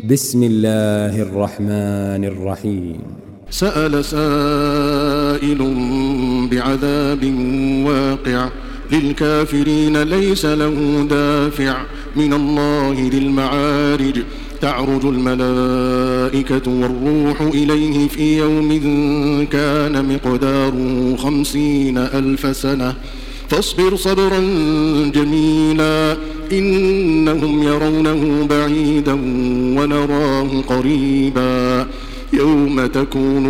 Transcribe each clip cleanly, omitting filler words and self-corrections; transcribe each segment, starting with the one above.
بسم الله الرحمن الرحيم. سأل سائل بعذاب واقع للكافرين ليس له دافع من الله ذي المعارج تعرج الملائكة والروح إليه في يوم كان مقداره 50,000 سنة فاصبر صبرا جميلا إنهم يرونه بعيدا ونراه قريبا يوم تكون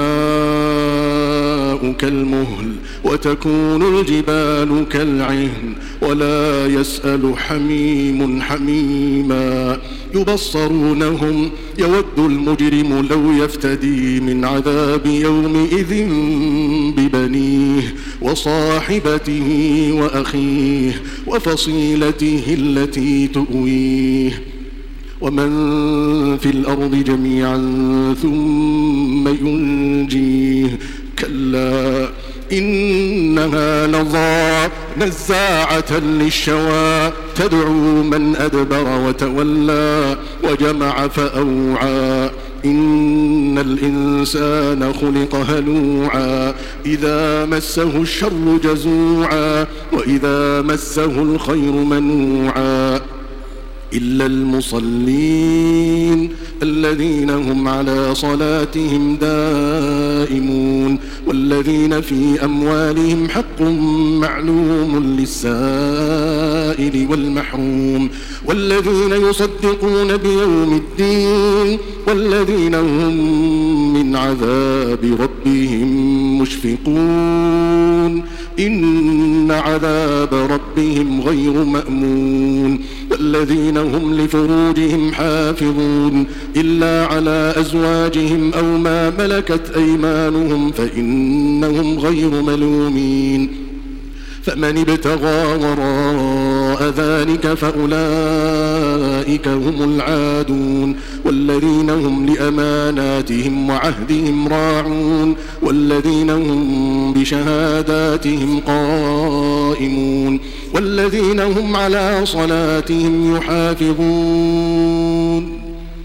السماء كالمهل وتكون الجبال كالعهن ولا يسأل حميم حميما يبصرونهم يود المجرم لو يفتدي من عذاب يومئذ ببنيه وصاحبته وأخيه وفصيلته التي تؤويه ومن في الأرض جميعا ثم ينجيه كلا إنها لظى نزاعة للشوى تدعو من أدبر وتولى وجمع فأوعى إن الإنسان خلق هلوعا إذا مسه الشر جزوعا وإذا مسه الخير منوعا إلا المصلين الذين هم على صلاتهم دائمون والذين في أموالهم حق معلوم للسائل والمحروم والذين يصدقون بيوم الدين والذين هم من عذاب ربهم مشفقون إن عذاب ربهم غير مأمون والذين هم لفروجهم حافظون إلا على أزواجهم أو ما ملكت أيمانهم فإنهم غير ملومين فمن ابتغى وراء ذلك فأولئك هم العادون والذين هم لأماناتهم وعهدهم راعون والذين هم بشهاداتهم قائمون والذين هم على صلاتهم يحافظون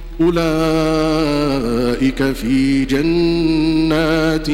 أولئك في جنات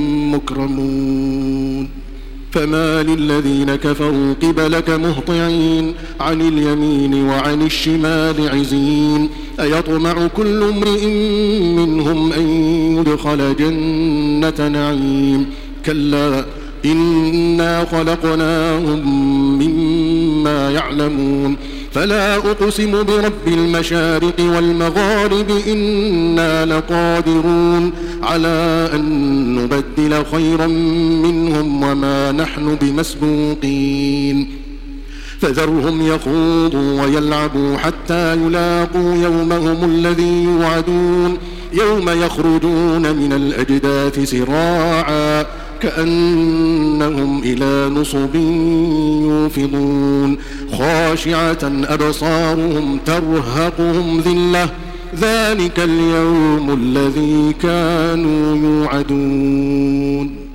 مكرمون فما للذين كفروا قبلك مهطعين عن اليمين وعن الشمال عزين أيطمع كل امرئ منهم أن يدخل جنة نعيم كلا إنا خلقناهم مما يعلمون فلا أقسم برب المشارق والمغارب إنا لقادرون على أن نبدل خيرا منهم وما نحن بمسبوقين فذرهم يخوضوا ويلعبوا حتى يلاقوا يومهم الذي يوعدون يوم يخرجون من الأجداث سراعا كأنهم إلى نصب يوفضون خاشعة أبصارهم ترهقهم ذلة ذلك اليوم الذي كانوا يوعدون.